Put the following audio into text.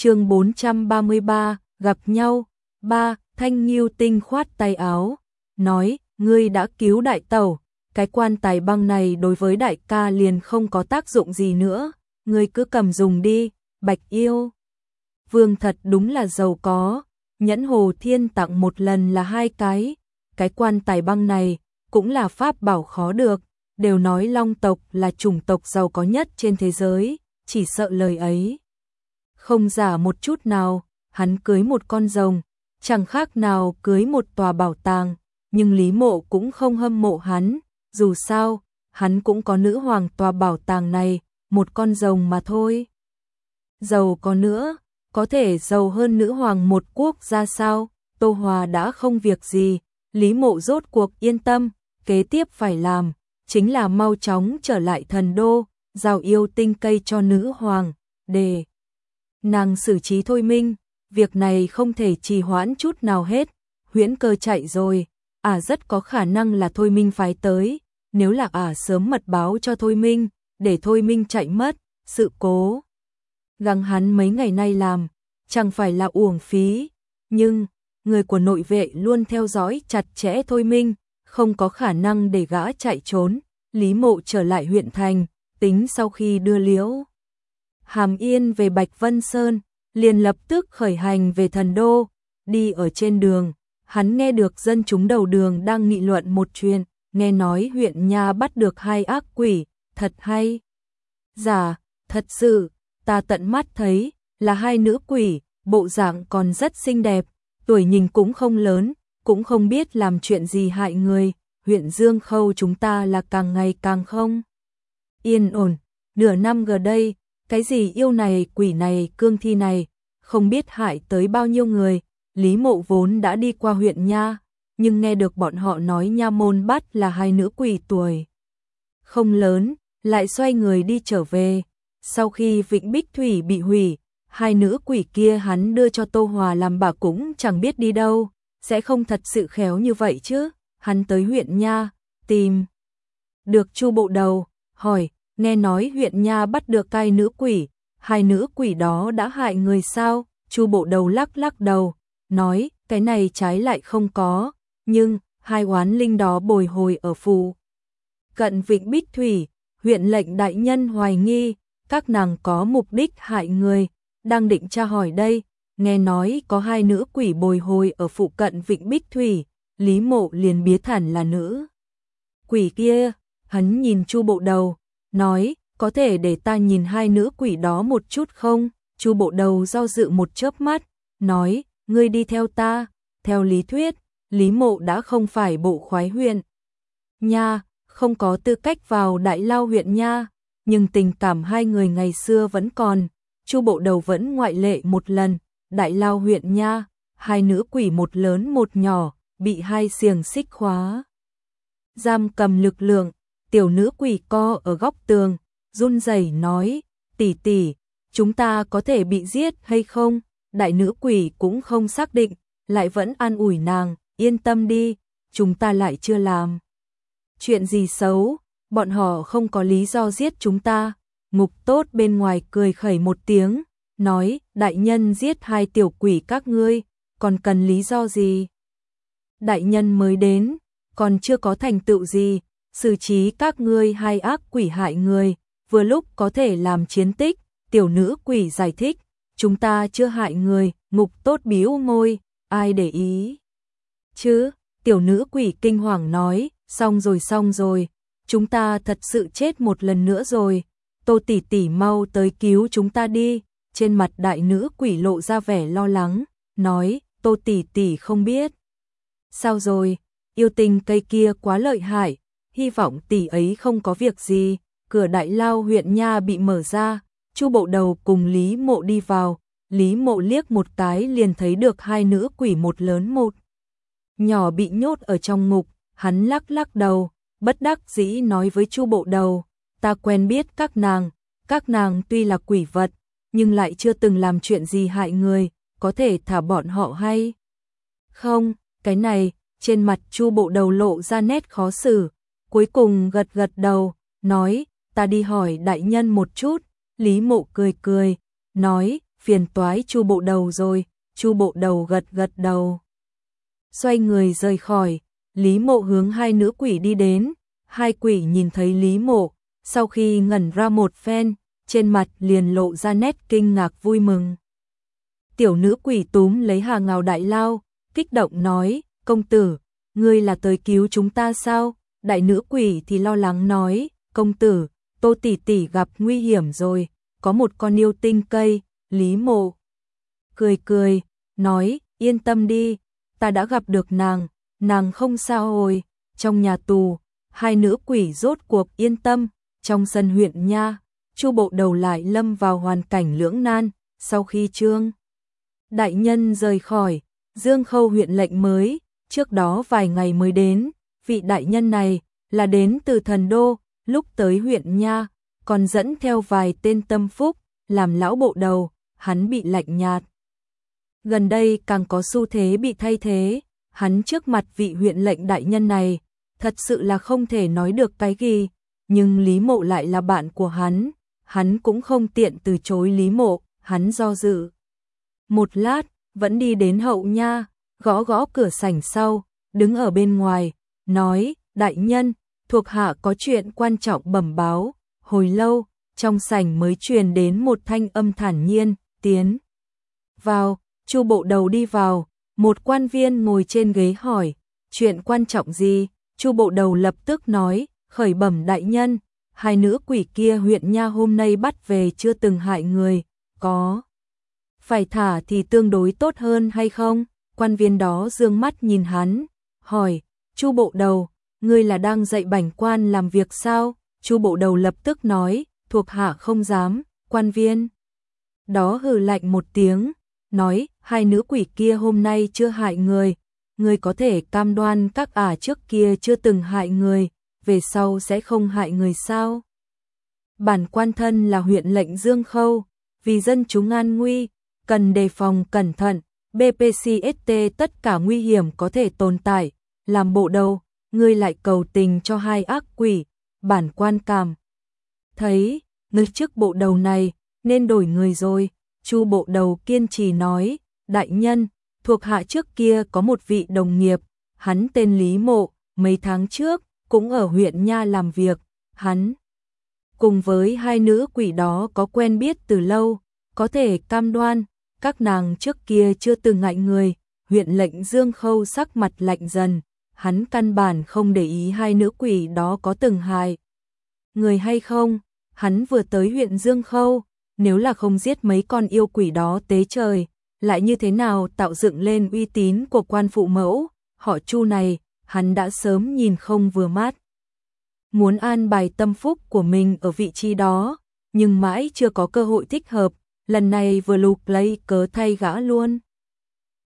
Chương 433, gặp nhau. Ba, Thanh Nghiêu Tinh khoát tay áo, nói, ngươi đã cứu đại tẩu, cái quan tài băng này đối với đại ca liền không có tác dụng gì nữa, ngươi cứ cầm dùng đi. Bạch Yêu Vương thật đúng là giàu có, nhẫn Hồ Thiên tặng một lần là 2 cái quan tài băng này cũng là pháp bảo khó được, đều nói Long tộc là chủng tộc giàu có nhất trên thế giới, chỉ sợ lời ấy không giả một chút nào, hắn cưới một con rồng, chẳng khác nào cưới một tòa bảo tàng, nhưng Lý Mộ cũng không hâm mộ hắn, dù sao, hắn cũng có nữ hoàng tòa bảo tàng này, một con rồng mà thôi. Giàu có nữa, có thể giàu hơn nữ hoàng một quốc gia sao? Tô Hòa đã không việc gì, Lý Mộ rốt cuộc yên tâm, kế tiếp phải làm chính là mau chóng trở lại thần đô, giao yêu tinh cây cho nữ hoàng, để nàng xử trí thôi minh, việc này không thể trì hoãn chút nào hết. Huyễn Cơ chạy rồi, rất có khả năng là thôi minh phái tới, nếu là sớm mật báo cho thôi minh, để thôi minh chạy mất, sự cố gắng hắn mấy ngày nay làm, chẳng phải là uổng phí, nhưng người của nội vệ luôn theo dõi chặt chẽ thôi minh, không có khả năng để gã chạy trốn. Lý Mộ trở lại huyện thành, tính sau khi đưa Liễu Hàm Yên về Bạch Vân Sơn, liền lập tức khởi hành về thần đô. Đi ở trên đường, hắn nghe được dân chúng đầu đường đang nghị luận một chuyện, nghe nói huyện nha bắt được 2 ác quỷ, thật hay giả? Thật sự, ta tận mắt thấy, là 2 nữ quỷ, bộ dạng còn rất xinh đẹp, tuổi nhìn cũng không lớn, cũng không biết làm chuyện gì hại người. Huyện Dương Khâu chúng ta là càng ngày càng không yên ổn, nửa năm gần đây, cái gì yêu này quỷ này cương thi này, không biết hại tới bao nhiêu người. Lý Mộ vốn đã đi qua huyện nha, nhưng nghe được bọn họ nói nha môn bắt là 2 nữ quỷ tuổi không lớn, lại xoay người đi trở về. Sau khi Vịnh Bích Thủy bị hủy, 2 nữ quỷ kia hắn đưa cho Tô Hòa làm bà cũng chẳng biết đi đâu, sẽ không thật sự khéo như vậy chứ. Hắn tới huyện nha, tìm được Chu Bộ Đầu, hỏi, nghe nói huyện nha bắt được 2 nữ quỷ, 2 nữ quỷ đó đã hại người sao? Chu Bộ Đầu lắc lắc đầu, nói, cái này trái lại không có, nhưng 2 oán linh đó bồi hồi ở phù cận Vịnh Bích Thủy, huyện lệnh đại nhân hoài nghi các nàng có mục đích hại người, đang định tra hỏi đây, nghe nói có 2 nữ quỷ bồi hồi ở phụ cận Vịnh Bích Thủy. Lý Mộ liền biết hẳn là nữ quỷ kia. Hắn nhìn Chu Bộ Đầu, nói, có thể để ta nhìn 2 nữ quỷ đó một chút không? Chu Bộ Đầu do dự một chớp mắt, nói, ngươi đi theo ta. Theo lý thuyết, Lý Mộ đã không phải bộ khoái huyện nha, không có tư cách vào Đại Lao huyện nha, nhưng tình cảm 2 người ngày xưa vẫn còn. Chu Bộ Đầu vẫn ngoại lệ một lần. Đại Lao huyện nha, 2 nữ quỷ một lớn một nhỏ, bị 2 xiềng xích khóa giam cầm lực lượng. Tiểu nữ quỷ co ở góc tường, run rẩy nói, tỷ tỷ, chúng ta có thể bị giết hay không? Đại nữ quỷ cũng không xác định, lại vẫn an ủi nàng, yên tâm đi, chúng ta lại chưa làm chuyện gì xấu, bọn họ không có lý do giết chúng ta. Ngục Tốt bên ngoài cười khẩy một tiếng, nói, đại nhân giết 2 tiểu quỷ các ngươi, còn cần lý do gì? Đại nhân mới đến, còn chưa có thành tựu gì, xử trí các ngươi 2 ác quỷ hại người, vừa lúc có thể làm chiến tích. Tiểu nữ quỷ giải thích, chúng ta chưa hại người. Ngục Tốt bĩu môi, ai để ý chứ? Tiểu nữ quỷ kinh hoàng nói, xong rồi, chúng ta thật sự chết một lần nữa rồi. Tô tỷ tỷ mau tới cứu chúng ta đi. Trên mặt đại nữ quỷ lộ ra vẻ lo lắng, nói, Tô tỷ tỷ không biết sao rồi, yêu tinh cây kia quá lợi hại, hy vọng tỷ ấy không có việc gì. Cửa Đại Lao huyện nha bị mở ra, Chu Bộ Đầu cùng Lý Mộ đi vào. Lý Mộ liếc một cái liền thấy được 2 nữ quỷ một lớn một nhỏ bị nhốt ở trong ngục. Hắn lắc lắc đầu, bất đắc dĩ nói với Chu Bộ Đầu, ta quen biết các nàng tuy là quỷ vật, nhưng lại chưa từng làm chuyện gì hại người, có thể thả bọn họ hay không? Cái này, trên mặt Chu Bộ Đầu lộ ra nét khó xử, cuối cùng gật gật đầu, nói, ta đi hỏi đại nhân một chút. Lý Mộ cười cười, nói, phiền toái Chu bộ đầu rồi. Chu bộ đầu gật gật đầu. Xoay người rời khỏi, Lý Mộ hướng hai nữ quỷ đi đến. Hai quỷ nhìn thấy Lý Mộ, sau khi ngẩn ra một phen, trên mặt liền lộ ra nét kinh ngạc vui mừng. Tiểu nữ quỷ túm lấy Hà Ngào Đại Lao, kích động nói, công tử, ngươi là tới cứu chúng ta sao? Đại nữ quỷ thì lo lắng nói, công tử, Tô tỷ tỷ gặp nguy hiểm rồi, có một con yêu tinh cây. Lý Mộ cười cười, nói, yên tâm đi, ta đã gặp được nàng không sao rồi. Trong nhà tù, hai nữ quỷ rốt cuộc yên tâm. Trong sân huyện nha, Chu bộ đầu lại lâm vào hoàn cảnh lưỡng nan. Sau khi Trương đại nhân rời khỏi Dương Khâu huyện lệnh mới, trước đó vài ngày mới đến, vị đại nhân này là đến từ thần đô, lúc tới huyện nha, còn dẫn theo vài tên tâm phúc, làm lão bộ đầu, hắn bị lạnh nhạt. Gần đây càng có xu thế bị thay thế, hắn trước mặt vị huyện lệnh đại nhân này, thật sự là không thể nói được cái gì, nhưng Lý Mộ lại là bạn của hắn cũng không tiện từ chối Lý Mộ, hắn do dự. Một lát, vẫn đi đến hậu nha, gõ gõ cửa sảnh sau, đứng ở bên ngoài, nói, đại nhân, thuộc hạ có chuyện quan trọng bẩm báo. Hồi lâu, trong sảnh mới truyền đến một thanh âm thản nhiên, tiến vào. Chu bộ đầu đi vào, một quan viên ngồi trên ghế hỏi, chuyện quan trọng gì? Chu bộ đầu lập tức nói, khởi bẩm đại nhân, hai nữ quỷ kia huyện nha hôm nay bắt về chưa từng hại người, có phải thả thì tương đối tốt hơn hay không? Quan viên đó dương mắt nhìn hắn, hỏi, Chu bộ đầu, ngươi là đang dạy bảnh quan làm việc sao? Chu bộ đầu lập tức nói, thuộc hạ không dám. Quan viên đó hừ lạnh một tiếng, nói, hai nữ quỷ kia hôm nay chưa hại người, ngươi có thể cam đoan các ả trước kia chưa từng hại người, về sau sẽ không hại người sao? Bản quan thân là huyện lệnh Dương Khâu, vì dân chúng an nguy, cần đề phòng cẩn thận, BPCST tất cả nguy hiểm có thể tồn tại, làm bộ đầu, ngươi lại cầu tình cho hai ác quỷ, bản quan cảm thấy, ngươi chức bộ đầu này, nên đổi người rồi. Chu bộ đầu kiên trì nói, đại nhân, thuộc hạ trước kia có một vị đồng nghiệp, hắn tên Lý Mộ, mấy tháng trước, cũng ở huyện nha làm việc, hắn cùng với hai nữ quỷ đó có quen biết từ lâu, có thể cam đoan, các nàng trước kia chưa từng ngại người. Huyện lệnh Dương Khâu sắc mặt lạnh dần, hắn căn bản không để ý hai nữ quỷ đó có từng hại người hay không, hắn vừa tới huyện Dương Khâu, nếu là không giết mấy con yêu quỷ đó tế trời, lại như thế nào tạo dựng lên uy tín của quan phụ mẫu, họ Chu này, hắn đã sớm nhìn không vừa mắt. Muốn an bài tâm phúc của mình ở vị trí đó, nhưng mãi chưa có cơ hội thích hợp, lần này vừa lục lấy cớ thay gã luôn.